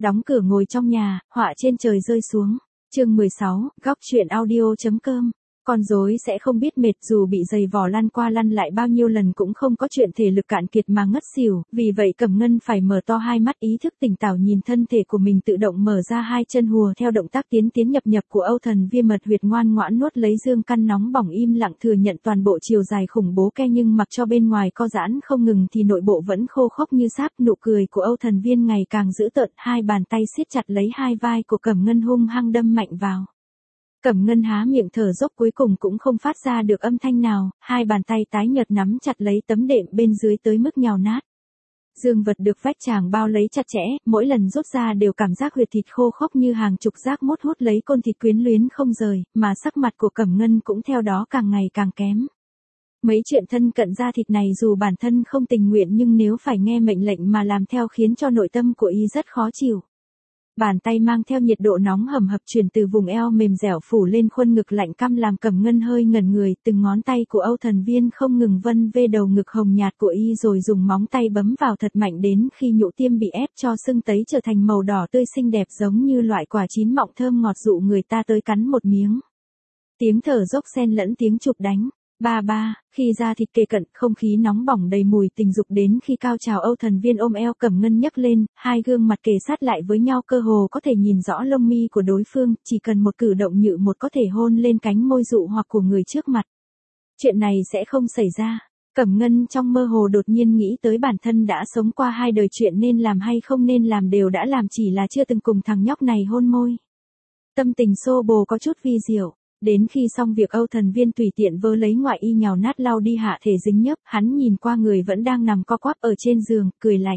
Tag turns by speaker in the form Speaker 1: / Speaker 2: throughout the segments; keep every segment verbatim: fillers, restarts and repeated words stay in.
Speaker 1: Đóng cửa ngồi trong nhà, họa trên trời rơi xuống. Chương mười sáu, góc chuyện audio.com. Con rối sẽ không biết mệt, dù bị giày vò lăn qua lăn lại bao nhiêu lần cũng không có chuyện thể lực cạn kiệt mà ngất xỉu, vì vậy Cẩm Ngân phải mở to hai mắt, ý thức tỉnh táo nhìn thân thể của mình tự động mở ra hai chân hùa theo động tác tiến tiến nhập nhập của Âu Thần Viêm, mật huyệt ngoan ngoãn nuốt lấy dương căn nóng bỏng, im lặng thừa nhận toàn bộ chiều dài khủng bố ke, nhưng mặc cho bên ngoài co giãn không ngừng thì nội bộ vẫn khô khốc như sáp. Nụ cười của Âu Thần Viên ngày càng dữ tợn, hai bàn tay siết chặt lấy hai vai của Cẩm Ngân hung hăng đâm mạnh vào. Cẩm Ngân há miệng thở dốc, cuối cùng cũng không phát ra được âm thanh nào, hai bàn tay tái nhợt nắm chặt lấy tấm đệm bên dưới tới mức nhào nát. Dương vật được vách chàng bao lấy chặt chẽ, mỗi lần rút ra đều cảm giác huyệt thịt khô khốc như hàng chục giác mốt hút lấy côn thịt quyến luyến không rời, mà sắc mặt của Cẩm Ngân cũng theo đó càng ngày càng kém. Mấy chuyện thân cận da thịt này dù bản thân không tình nguyện nhưng nếu phải nghe mệnh lệnh mà làm theo khiến cho nội tâm của y rất khó chịu. Bàn tay mang theo nhiệt độ nóng hầm hập truyền từ vùng eo mềm dẻo phủ lên khuôn ngực lạnh căm làm Cẩm Ngân hơi ngẩn người, từng ngón tay của Âu Thần Viên không ngừng vân vê đầu ngực hồng nhạt của y rồi dùng móng tay bấm vào thật mạnh đến khi nhũ tiêm bị ép cho sưng tấy trở thành màu đỏ tươi xinh đẹp giống như loại quả chín mọng thơm ngọt dụ người ta tới cắn một miếng. Tiếng thở dốc xen lẫn tiếng chụp đánh. Ba ba, khi da thịt kề cận, không khí nóng bỏng đầy mùi tình dục đến khi cao trào. Âu Thần Viên ôm eo Cẩm Ngân nhấc lên, hai gương mặt kề sát lại với nhau, cơ hồ có thể nhìn rõ lông mi của đối phương, chỉ cần một cử động nhự một có thể hôn lên cánh môi dụ hoặc của người trước mặt. Chuyện này sẽ không xảy ra. Cẩm Ngân trong mơ hồ đột nhiên nghĩ tới bản thân đã sống qua hai đời, chuyện nên làm hay không nên làm đều đã làm, chỉ là chưa từng cùng thằng nhóc này hôn môi. Tâm tình xô bồ có chút vi diệu. Đến khi xong việc, Âu Thần Viên tùy tiện vơ lấy ngoại y nhào nát lau đi hạ thể dính nhớp, hắn nhìn qua người vẫn đang nằm co quắp ở trên giường, cười lạnh.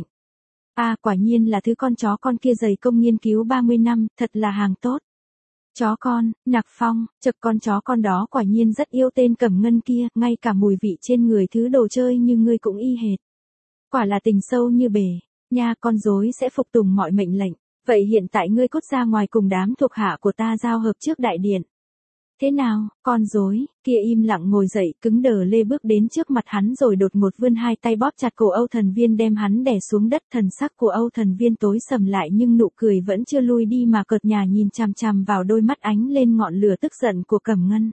Speaker 1: A à, quả nhiên là thứ con chó con kia dày công nghiên cứu ba mươi năm, thật là hàng tốt. Chó con, Nặc Phong, chật con chó con đó quả nhiên rất yêu tên Cẩm Ngân kia, ngay cả mùi vị trên người thứ đồ chơi như ngươi cũng y hệt. Quả là tình sâu như bể, nha, con rối sẽ phục tùng mọi mệnh lệnh, vậy hiện tại ngươi cút ra ngoài cùng đám thuộc hạ của ta giao hợp trước đại điện. Thế nào, con rối kia im lặng ngồi dậy, cứng đờ lê bước đến trước mặt hắn rồi đột ngột vươn hai tay bóp chặt cổ Âu Thần Viên đem hắn đè xuống đất. Thần sắc của Âu Thần Viên tối sầm lại nhưng nụ cười vẫn chưa lui đi mà cợt nhả nhìn chằm chằm vào đôi mắt ánh lên ngọn lửa tức giận của Cẩm Ngân.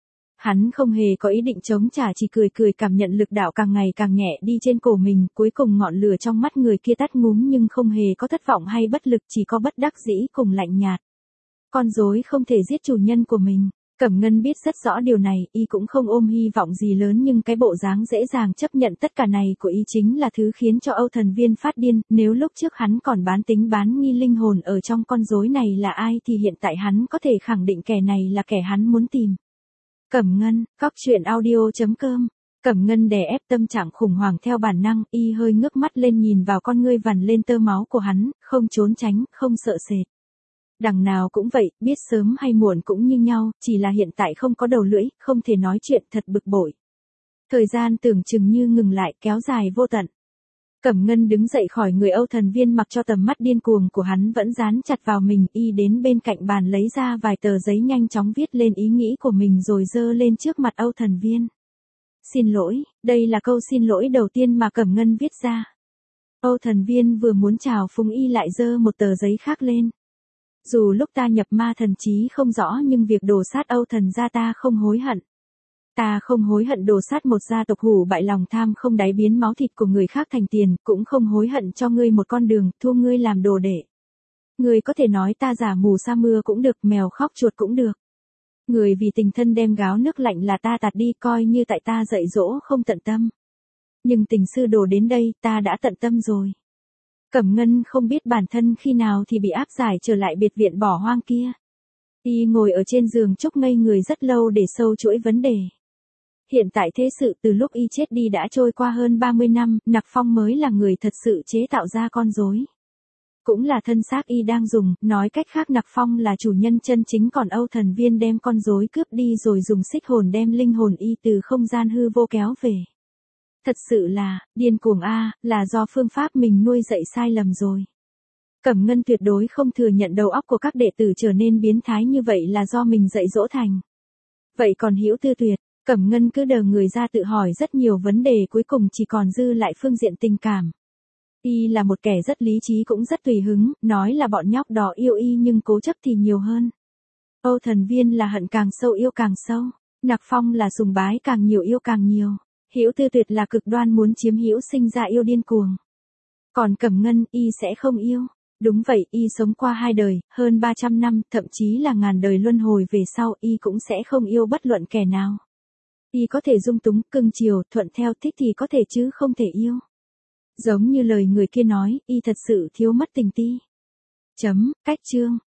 Speaker 1: Hắn không hề có ý định chống trả, chỉ cười cười cảm nhận lực đạo càng ngày càng nhẹ đi trên cổ mình, cuối cùng ngọn lửa trong mắt người kia tắt ngúm nhưng không hề có thất vọng hay bất lực, chỉ có bất đắc dĩ cùng lạnh nhạt. Con rối không thể giết chủ nhân của mình. Cẩm Ngân biết rất rõ điều này, y cũng không ôm hy vọng gì lớn nhưng cái bộ dáng dễ dàng chấp nhận tất cả này của y chính là thứ khiến cho Âu Thần Viên phát điên. Nếu lúc trước hắn còn bán tính bán nghi linh hồn ở trong con rối này là ai thì hiện tại hắn có thể khẳng định kẻ này là kẻ hắn muốn tìm. Cẩm Ngân, góc chuyện audio.com. Cẩm Ngân đè ép tâm trạng khủng hoảng theo bản năng, y hơi ngước mắt lên nhìn vào con ngươi vằn lên tơ máu của hắn, không trốn tránh, không sợ sệt. Đằng nào cũng vậy, biết sớm hay muộn cũng như nhau, chỉ là hiện tại không có đầu lưỡi, không thể nói chuyện, thật bực bội. Thời gian tưởng chừng như ngừng lại, kéo dài vô tận. Cẩm Ngân đứng dậy khỏi người Âu Thần Viên, mặc cho tầm mắt điên cuồng của hắn vẫn dán chặt vào mình, y đến bên cạnh bàn lấy ra vài tờ giấy nhanh chóng viết lên ý nghĩ của mình rồi giơ lên trước mặt Âu Thần Viên. Xin lỗi, đây là câu xin lỗi đầu tiên mà Cẩm Ngân viết ra. Âu Thần Viên vừa muốn chào phúng y lại giơ một tờ giấy khác lên. Dù lúc ta nhập ma thần trí không rõ nhưng việc đổ sát Âu Thần gia ta không hối hận. Ta không hối hận đổ sát một gia tộc hủ bại lòng tham không đáy biến máu thịt của người khác thành tiền, cũng không hối hận cho ngươi một con đường, thu ngươi làm đồ đệ. Ngươi có thể nói ta giả mù sa mưa cũng được, mèo khóc chuột cũng được. Người vì tình thân đem gáo nước lạnh là ta tạt đi, coi như tại ta dạy dỗ không tận tâm. Nhưng tình sư đồ đến đây, ta đã tận tâm rồi. Cẩm Ngân không biết bản thân khi nào thì bị áp giải trở lại biệt viện bỏ hoang kia. Y ngồi ở trên giường chốc ngây người rất lâu để sâu chuỗi vấn đề. Hiện tại thế sự từ lúc y chết đi đã trôi qua hơn ba mươi năm, Nặc Phong mới là người thật sự chế tạo ra con rối. Cũng là thân xác y đang dùng, nói cách khác Nặc Phong là chủ nhân chân chính, còn Âu Thần Viên đem con rối cướp đi rồi dùng xích hồn đem linh hồn y từ không gian hư vô kéo về. Thật sự là, điên cuồng a, à, là do phương pháp mình nuôi dạy sai lầm rồi. Cẩm Ngân tuyệt đối không thừa nhận đầu óc của các đệ tử trở nên biến thái như vậy là do mình dạy dỗ thành. Vậy còn Hữu Tư Tuyệt, Cẩm Ngân cứ đờ người ra tự hỏi rất nhiều vấn đề, cuối cùng chỉ còn dư lại phương diện tình cảm. Y là một kẻ rất lý trí cũng rất tùy hứng, nói là bọn nhóc đó yêu Y nhưng cố chấp thì nhiều hơn. Âu Thần Viên là hận càng sâu yêu càng sâu, Nặc Phong là sùng bái càng nhiều yêu càng nhiều, Hữu Tư Tuyệt là cực đoan muốn chiếm hữu sinh ra yêu điên cuồng. Còn Cẩm Ngân, Y sẽ không yêu. Đúng vậy, Y sống qua hai đời, hơn ba trăm năm, thậm chí là ngàn đời luân hồi về sau, Y cũng sẽ không yêu bất luận kẻ nào. Y có thể dung túng, cưng chiều, thuận theo thích thì có thể chứ không thể yêu. Giống như lời người kia nói, Y thật sự thiếu mất tình ti. Chấm, cách chương.